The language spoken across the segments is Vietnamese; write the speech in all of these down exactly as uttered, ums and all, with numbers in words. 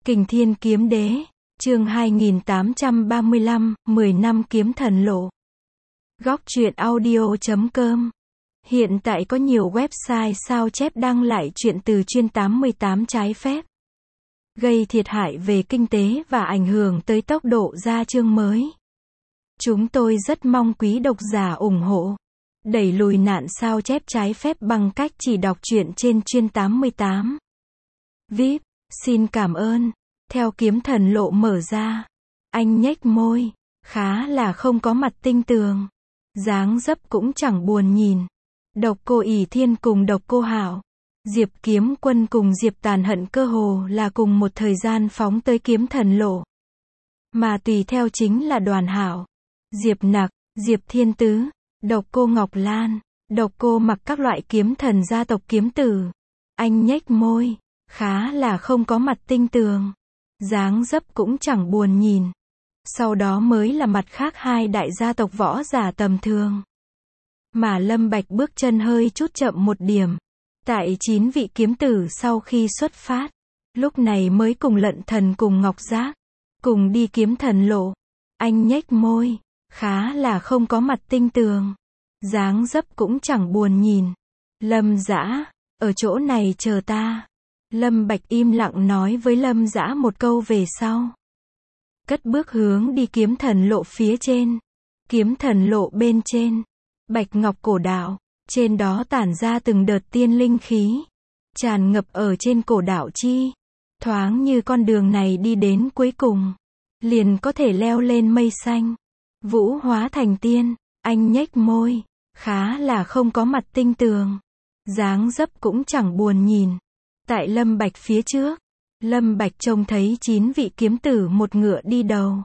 Kình Thiên Kiếm Đế, chương hai nghìn tám trăm ba mươi lăm, mười năm kiếm thần lộ. Góc truyện audio chấm com. Hiện tại có nhiều website sao chép đăng lại truyện từ chuyên tám mươi tám trái phép, gây thiệt hại về kinh tế và ảnh hưởng tới tốc độ ra chương mới. Chúng tôi rất mong quý độc giả ủng hộ, đẩy lùi nạn sao chép trái phép bằng cách chỉ đọc truyện trên chuyên tám mươi tám. vê i pê, xin cảm ơn. Theo kiếm thần lộ mở ra, anh nhếch môi, khá là không có mặt tinh tường. Dáng dấp cũng chẳng buồn nhìn. Độc Cô ỷ Thiên cùng Độc Cô Hạo, Diệp Kiếm Quân cùng Diệp Tàn Hận cơ hồ là cùng một thời gian phóng tới kiếm thần lộ. Mà tùy theo chính là Đoàn Hạo, Diệp Nặc, Diệp Thiên Tứ, Độc Cô Ngọc Lan, Độc Cô Mặc các loại kiếm thần gia tộc kiếm tử. Anh nhếch môi, khá là không có mặt tinh tường. Dáng dấp cũng chẳng buồn nhìn. Sau đó mới là mặt khác hai đại gia tộc võ giả tầm thường. Mà Lâm Bạch bước chân hơi chút chậm một điểm. Tại chín vị kiếm tử sau khi xuất phát, lúc này mới cùng Lận Thần cùng Ngọc Giác, cùng đi kiếm thần lộ. Anh nhếch môi, khá là không có mặt tinh tường. Dáng dấp cũng chẳng buồn nhìn. Lâm Dã, ở chỗ này chờ ta. Lâm Bạch im lặng nói với Lâm Dã một câu về sau. Cất bước hướng đi kiếm thần lộ phía trên. Kiếm thần lộ bên trên, bạch ngọc cổ đạo, trên đó tản ra từng đợt tiên linh khí, tràn ngập ở trên cổ đạo chi. Thoáng như con đường này đi đến cuối cùng, liền có thể leo lên mây xanh, vũ hóa thành tiên. Anh nhếch môi, khá là không có mặt tinh tường. Dáng dấp cũng chẳng buồn nhìn. Tại Lâm Bạch phía trước, Lâm Bạch trông thấy chín vị kiếm tử một ngựa đi đầu.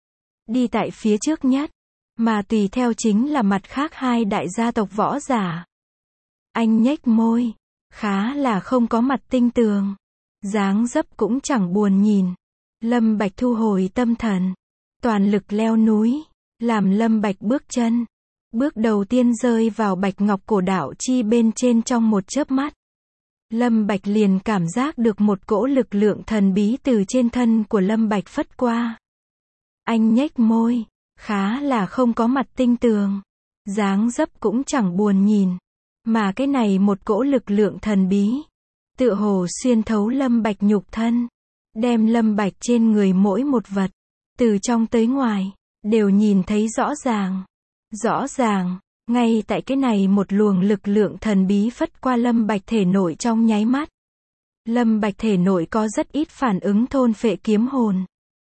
Đi tại phía trước nhất, mà tùy theo chính là mặt khác hai đại gia tộc võ giả. Anh nhếch môi, khá là không có mặt tinh tường. Dáng dấp cũng chẳng buồn nhìn. Lâm Bạch thu hồi tâm thần, toàn lực leo núi, làm Lâm Bạch bước chân. Bước đầu tiên rơi vào bạch ngọc cổ đạo chi bên trên trong một chớp mắt. Lâm Bạch liền cảm giác được một cỗ lực lượng thần bí từ trên thân của Lâm Bạch phất qua. Anh nhếch môi, khá là không có mặt tinh tường. Dáng dấp cũng chẳng buồn nhìn. Mà cái này một cỗ lực lượng thần bí, tựa hồ xuyên thấu Lâm Bạch nhục thân, đem Lâm Bạch trên người mỗi một vật, từ trong tới ngoài, đều nhìn thấy rõ ràng. Rõ ràng. Ngay tại cái này một luồng lực lượng thần bí phất qua Lâm Bạch thể nội trong nháy mắt. Lâm Bạch thể nội có rất ít phản ứng thôn phệ kiếm hồn.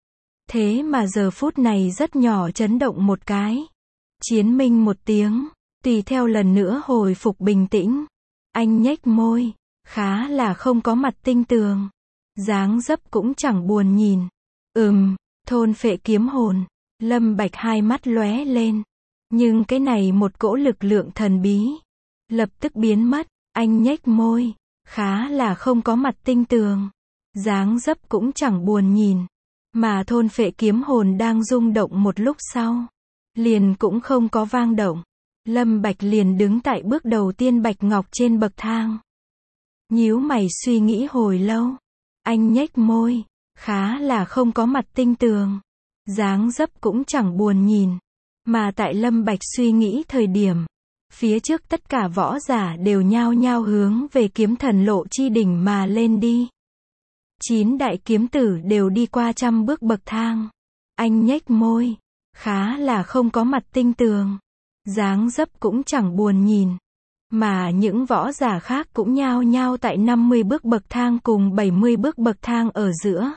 Thế mà giờ phút này rất nhỏ chấn động một cái. Chiến minh một tiếng, tùy theo lần nữa hồi phục bình tĩnh. Anh nhếch môi, khá là không có mặt tinh tường. Dáng dấp cũng chẳng buồn nhìn. Ừm, thôn phệ kiếm hồn. Lâm Bạch hai mắt lóe lên. Nhưng cái này một cỗ lực lượng thần bí, lập tức biến mất. Anh nhếch môi, khá là không có mặt tinh tường. Dáng dấp cũng chẳng buồn nhìn. Mà thôn phệ kiếm hồn đang rung động một lúc sau, liền cũng không có vang động. Lâm Bạch liền đứng tại bước đầu tiên bạch ngọc trên bậc thang. Nhíu mày suy nghĩ hồi lâu. Anh nhếch môi, khá là không có mặt tinh tường. Dáng dấp cũng chẳng buồn nhìn. Mà tại Lâm Bạch suy nghĩ thời điểm, phía trước tất cả võ giả đều nhao nhao hướng về kiếm thần lộ chi đỉnh mà lên đi. Chín đại kiếm tử đều đi qua trăm bước bậc thang. Anh nhếch môi, khá là không có mặt tinh tường. Dáng dấp cũng chẳng buồn nhìn. Mà những võ giả khác cũng nhao nhao tại năm mươi bước bậc thang cùng bảy mươi bước bậc thang ở giữa.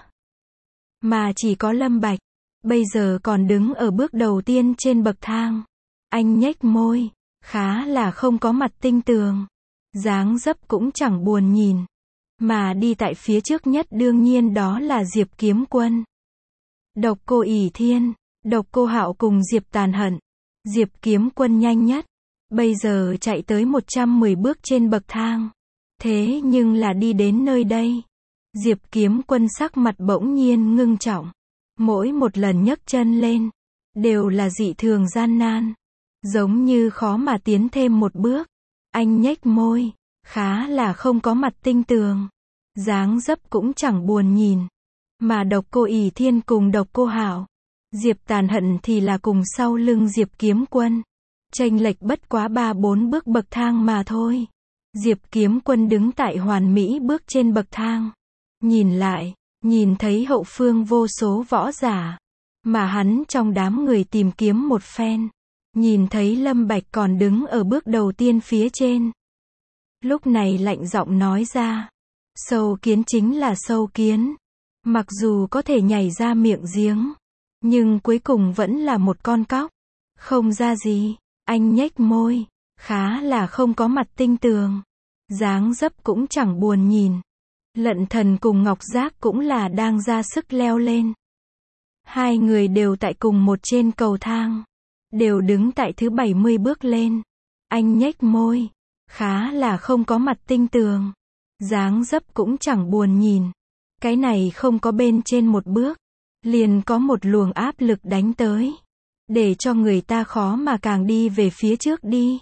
Mà chỉ có Lâm Bạch bây giờ còn đứng ở bước đầu tiên trên bậc thang. Anh nhếch môi, khá là không có mặt tinh tường. Dáng dấp cũng chẳng buồn nhìn. Mà đi tại phía trước nhất đương nhiên đó là Diệp Kiếm Quân, Độc Cô ỷ Thiên, Độc Cô Hạo cùng Diệp Tàn Hận. Diệp Kiếm Quân nhanh nhất, bây giờ chạy tới một trăm mười bước trên bậc thang. Thế nhưng là đi đến nơi đây, Diệp Kiếm Quân sắc mặt bỗng nhiên ngưng trọng. Mỗi một lần nhấc chân lên, đều là dị thường gian nan. Giống như khó mà tiến thêm một bước. Anh nhếch môi, khá là không có mặt tinh tường. Dáng dấp cũng chẳng buồn nhìn. Mà độc cô ỷ thiên cùng độc cô hạo, Diệp Tàn hận thì là cùng sau lưng Diệp Kiếm Quân. Chênh lệch bất quá ba bốn bước bậc thang mà thôi. Diệp Kiếm Quân đứng tại hoàn mỹ bước trên bậc thang. Nhìn lại, nhìn thấy hậu phương vô số võ giả. Mà hắn trong đám người tìm kiếm một phen. Nhìn thấy Lâm Bạch còn đứng ở bước đầu tiên phía trên. Lúc này lạnh giọng nói ra. Sâu kiến chính là sâu kiến. Mặc dù có thể nhảy ra miệng giếng. Nhưng cuối cùng vẫn là một con cóc. Không ra gì. Anh nhếch môi. Khá là không có mặt tinh tường. Dáng dấp cũng chẳng buồn nhìn. Lận Thần cùng Ngọc Giác cũng là đang ra sức leo lên. Hai người đều tại cùng một trên cầu thang. Đều đứng tại thứ bảy mươi bước lên. Anh nhếch môi. Khá là không có mặt tinh tường. Dáng dấp cũng chẳng buồn nhìn. Cái này không có bên trên một bước. Liền có một luồng áp lực đánh tới. Để cho người ta khó mà càng đi về phía trước đi.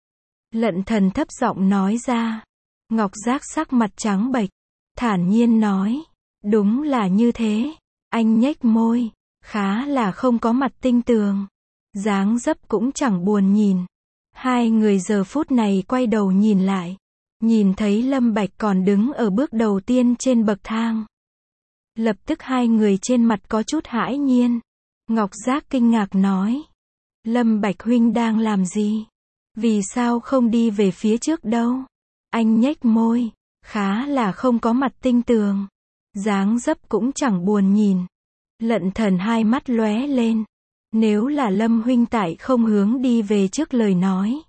Lận Thần thấp giọng nói ra. Ngọc Giác sắc mặt trắng bệch. Thản nhiên nói. Đúng là như thế. Anh nhếch môi. Khá là không có mặt tinh tường. Dáng dấp cũng chẳng buồn nhìn. Hai người giờ phút này quay đầu nhìn lại. Nhìn thấy Lâm Bạch còn đứng ở bước đầu tiên trên bậc thang. Lập tức hai người trên mặt có chút hãi nhiên. Ngọc Giác kinh ngạc nói. Lâm Bạch huynh đang làm gì? Vì sao không đi về phía trước đâu? Anh nhếch môi. Khá là không có mặt tinh tường. Dáng dấp cũng chẳng buồn nhìn. Lận Thần hai mắt lóe lên. Nếu là Lâm huynh tại không hướng đi về trước lời nói.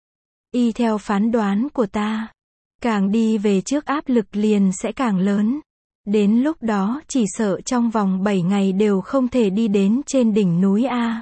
Y theo phán đoán của ta. Càng đi về trước áp lực liền sẽ càng lớn. Đến lúc đó chỉ sợ trong vòng bảy ngày đều không thể đi đến trên đỉnh núi A.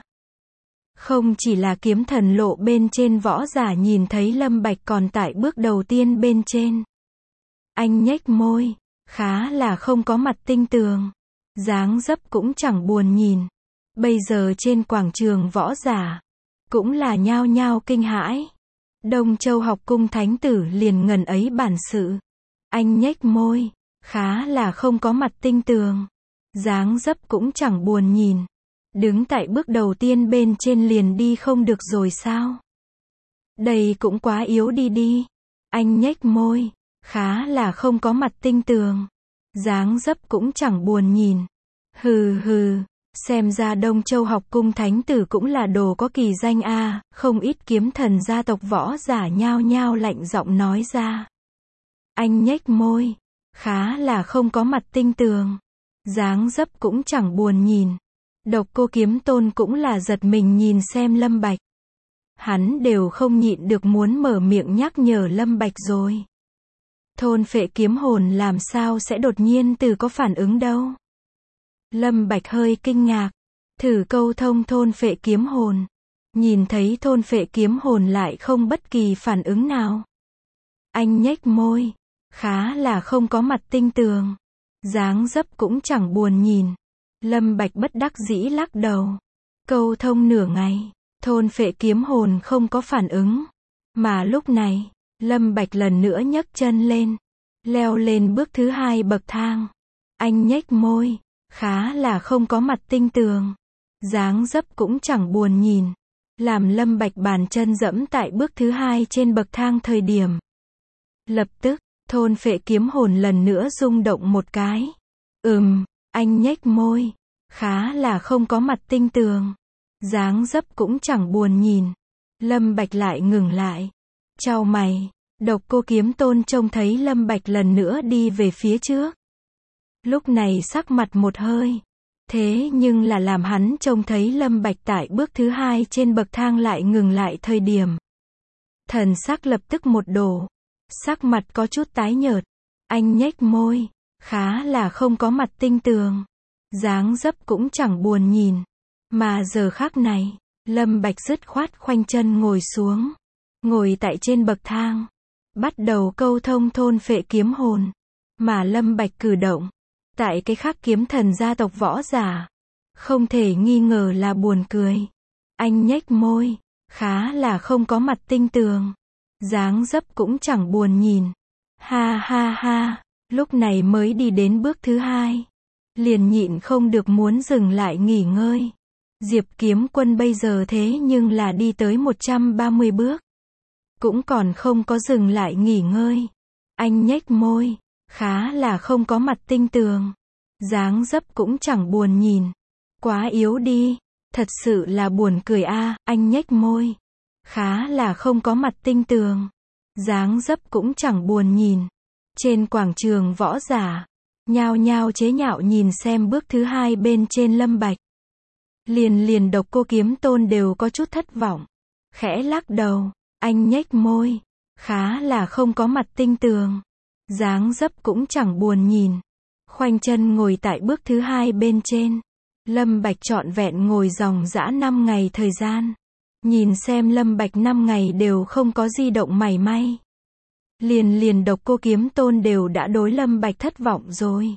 Không chỉ là kiếm thần lộ bên trên võ giả nhìn thấy Lâm Bạch còn tại bước đầu tiên bên trên. Anh nhếch môi. Khá là không có mặt tinh tường. Dáng dấp cũng chẳng buồn nhìn. Bây giờ trên quảng trường võ giả. Cũng là nhao nhao kinh hãi. Đông Châu học cung thánh tử liền ngần ấy bản sự. Anh nhếch môi. Khá là không có mặt tinh tường. Dáng dấp cũng chẳng buồn nhìn. Đứng tại bước đầu tiên bên trên liền đi không được rồi sao? Đây cũng quá yếu đi đi. Anh nhếch môi. Khá là không có mặt tinh tường. Dáng dấp cũng chẳng buồn nhìn. Hừ hừ. Xem ra Đông Châu học cung thánh tử cũng là đồ có kỳ danh a. Không ít kiếm thần gia tộc võ giả nhao nhao lạnh giọng nói ra. Anh nhếch môi. Khá là không có mặt tinh tường. Dáng dấp cũng chẳng buồn nhìn. Độc Cô Kiếm Tôn cũng là giật mình nhìn xem Lâm Bạch. Hắn đều không nhịn được muốn mở miệng nhắc nhở Lâm Bạch rồi. Thôn phệ kiếm hồn làm sao sẽ đột nhiên từ có phản ứng đâu. Lâm Bạch hơi kinh ngạc. Thử câu thông thôn phệ kiếm hồn. Nhìn thấy thôn phệ kiếm hồn lại không bất kỳ phản ứng nào. Anh nhếch môi. Khá là không có mặt tinh tường. Dáng dấp cũng chẳng buồn nhìn. Lâm Bạch bất đắc dĩ lắc đầu. Câu thông nửa ngày. Thôn phệ kiếm hồn không có phản ứng. Mà lúc này, Lâm Bạch lần nữa nhấc chân lên. Leo lên bước thứ hai bậc thang. Anh nhếch môi. Khá là không có mặt tinh tường. Dáng dấp cũng chẳng buồn nhìn. Làm Lâm Bạch bàn chân dẫm tại bước thứ hai trên bậc thang thời điểm. Lập tức, thôn phệ kiếm hồn lần nữa rung động một cái. Ừm, anh nhếch môi. Khá là không có mặt tinh tường. Dáng dấp cũng chẳng buồn nhìn. Lâm Bạch lại ngừng lại. Chau mày. Độc Cô Kiếm Tôn trông thấy Lâm Bạch lần nữa đi về phía trước. Lúc này sắc mặt một hơi. Thế nhưng là làm hắn trông thấy Lâm Bạch tại bước thứ hai trên bậc thang lại ngừng lại thời điểm. Thần sắc lập tức một đổ. Sắc mặt có chút tái nhợt. Anh nhếch môi. Khá là không có mặt tinh tường. Dáng dấp cũng chẳng buồn nhìn. Mà giờ khắc này, Lâm Bạch dứt khoát khoanh chân ngồi xuống. Ngồi tại trên bậc thang. Bắt đầu câu thông thôn phệ kiếm hồn. Mà Lâm Bạch cử động. Tại cái khác kiếm thần gia tộc võ giả. Không thể nghi ngờ là buồn cười. Anh nhếch môi. Khá là không có mặt tinh tường. Dáng dấp cũng chẳng buồn nhìn. Ha ha ha. Lúc này mới đi đến bước thứ hai. liền nhịn không được muốn dừng lại nghỉ ngơi. Diệp Kiếm Quân bây giờ thế nhưng là đi tới một trăm ba mươi bước. Cũng còn không có dừng lại nghỉ ngơi. Anh nhếch môi, khá là không có mặt tinh tường. Dáng dấp cũng chẳng buồn nhìn. Quá yếu đi, thật sự là buồn cười a, à, anh nhếch môi. Khá là không có mặt tinh tường. Dáng dấp cũng chẳng buồn nhìn. Trên quảng trường võ giả, nhao nhao chế nhạo nhìn xem bước thứ hai bên trên Lâm Bạch. Liền liền Độc Cô Kiếm Tôn đều có chút thất vọng. Khẽ lắc đầu, anh nhếch môi. Khá là không có mặt tinh tường. Dáng dấp cũng chẳng buồn nhìn. Khoanh chân ngồi tại bước thứ hai bên trên. Lâm Bạch trọn vẹn ngồi dòng dã năm ngày thời gian. Nhìn xem Lâm Bạch năm ngày đều không có di động mảy may. Liền liền Độc Cô Kiếm Tôn đều đã đối Lâm Bạch thất vọng rồi.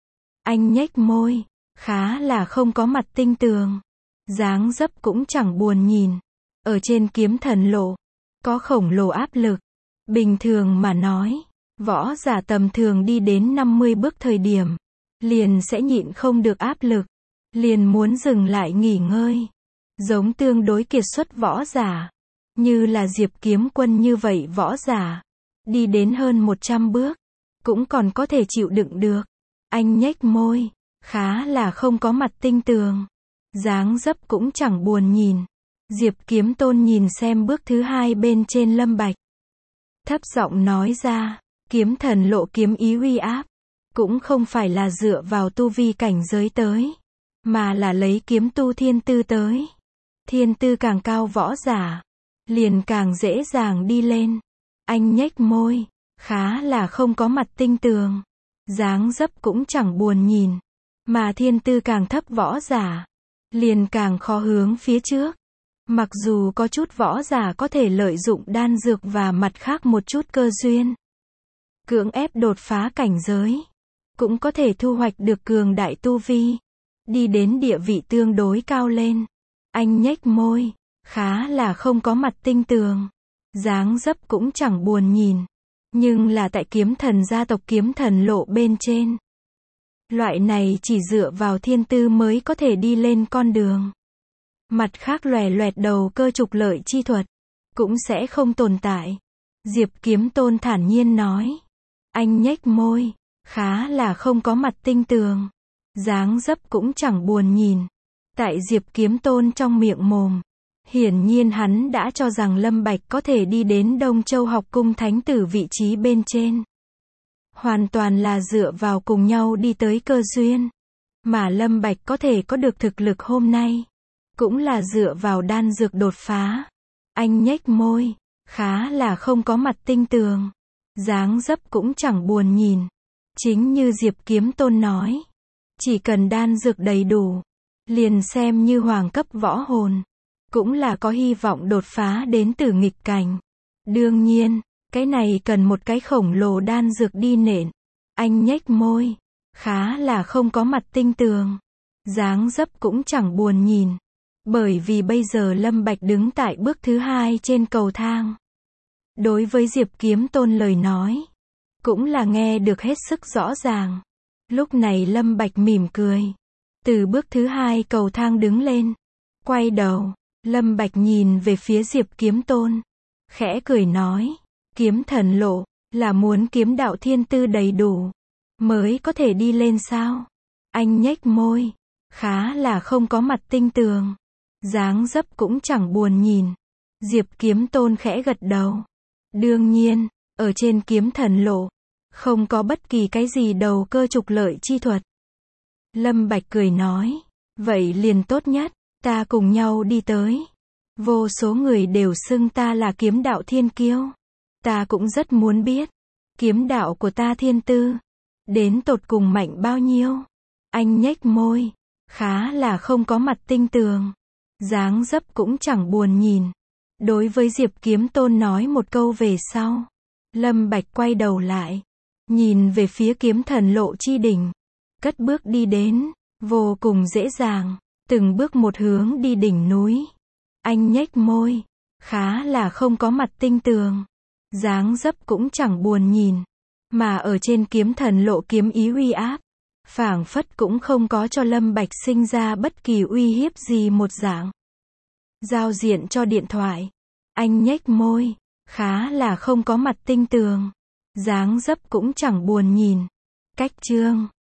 Anh nhếch môi, khá là không có mặt tinh tường. Dáng dấp cũng chẳng buồn nhìn. Ở trên kiếm thần lộ, có khổng lồ áp lực. Bình thường mà nói, võ giả tầm thường đi đến năm mươi bước thời điểm, liền sẽ nhịn không được áp lực. Liền muốn dừng lại nghỉ ngơi. Giống tương đối kiệt xuất võ giả. Như là Diệp Kiếm Quân như vậy võ giả. Đi đến hơn một trăm bước. Cũng còn có thể chịu đựng được. Anh nhếch môi. Khá là không có mặt tinh tường. Dáng dấp cũng chẳng buồn nhìn. Diệp Kiếm Tôn nhìn xem bước thứ hai bên trên Lâm Bạch. Thấp giọng nói ra. Kiếm thần lộ kiếm ý uy áp. Cũng không phải là dựa vào tu vi cảnh giới tới. Mà là lấy kiếm tu thiên tư tới. Thiên tư càng cao võ giả. Liền càng dễ dàng đi lên. Anh nhếch môi. Khá là không có mặt tinh tường. Dáng dấp cũng chẳng buồn nhìn. Mà thiên tư càng thấp võ giả. Liền càng khó hướng phía trước. Mặc dù có chút võ giả có thể lợi dụng đan dược và mặt khác một chút cơ duyên. Cưỡng ép đột phá cảnh giới. Cũng có thể thu hoạch được cường đại tu vi. Đi đến địa vị tương đối cao lên. Anh nhếch môi. Khá là không có mặt tinh tường. Dáng dấp cũng chẳng buồn nhìn. Nhưng là tại kiếm thần gia tộc kiếm thần lộ bên trên. Loại này chỉ dựa vào thiên tư mới có thể đi lên con đường. Mặt khác lòe loẹt đầu cơ trục lợi chi thuật. Cũng sẽ không tồn tại. Diệp Kiếm Tôn thản nhiên nói. Anh nhếch môi. Khá là không có mặt tinh tường. Dáng dấp cũng chẳng buồn nhìn. Tại Diệp Kiếm Tôn trong miệng mồm. Hiển nhiên hắn đã cho rằng Lâm Bạch có thể đi đến Đông Châu học cung thánh tử vị trí bên trên. Hoàn toàn là dựa vào cùng nhau đi tới cơ duyên. Mà Lâm Bạch có thể có được thực lực hôm nay. Cũng là dựa vào đan dược đột phá. Anh nhếch môi. Khá là không có mặt tinh tường. Dáng dấp cũng chẳng buồn nhìn. Chính như Diệp Kiếm Tôn nói. Chỉ cần đan dược đầy đủ. Liền xem như hoàng cấp võ hồn. Cũng là có hy vọng đột phá đến tử nghịch cảnh. Đương nhiên, cái này cần một cái khổng lồ đan dược đi nện. Anh nhếch môi. Khá là không có mặt tinh tường. Dáng dấp cũng chẳng buồn nhìn. Bởi vì bây giờ Lâm Bạch đứng tại bước thứ hai trên cầu thang. Đối với Diệp Kiếm Tôn lời nói. Cũng là nghe được hết sức rõ ràng. Lúc này Lâm Bạch mỉm cười. Từ bước thứ hai cầu thang đứng lên. Quay đầu. Lâm Bạch nhìn về phía Diệp Kiếm Tôn. Khẽ cười nói. Kiếm thần lộ. Là muốn kiếm đạo thiên tư đầy đủ. Mới có thể đi lên sao? Anh nhếch môi. Khá là không có mặt tinh tường. Dáng dấp cũng chẳng buồn nhìn. Diệp Kiếm Tôn khẽ gật đầu. Đương nhiên. Ở trên kiếm thần lộ. Không có bất kỳ cái gì đầu cơ trục lợi chi thuật. Lâm Bạch cười nói. Vậy liền tốt nhất. Ta cùng nhau đi tới. Vô số người đều xưng ta là kiếm đạo thiên kiêu. Ta cũng rất muốn biết. Kiếm đạo của ta thiên tư. Đến tột cùng mạnh bao nhiêu. Anh nhếch môi. Khá là không có mặt tinh tường. Dáng dấp cũng chẳng buồn nhìn. Đối với Diệp Kiếm Tôn nói một câu về sau. Lâm Bạch quay đầu lại. Nhìn về phía kiếm thần lộ chi đỉnh. Cất bước đi đến. Vô cùng dễ dàng. Từng bước một hướng đi đỉnh núi. Anh nhếch môi. Khá là không có mặt tinh tường. Dáng dấp cũng chẳng buồn nhìn. Mà ở trên kiếm thần lộ kiếm ý uy áp. Phảng phất cũng không có cho Lâm Bạch sinh ra bất kỳ uy hiếp gì một dạng. Giao diện cho điện thoại. Anh nhếch môi. Khá là không có mặt tinh tường. Dáng dấp cũng chẳng buồn nhìn. Cách chương.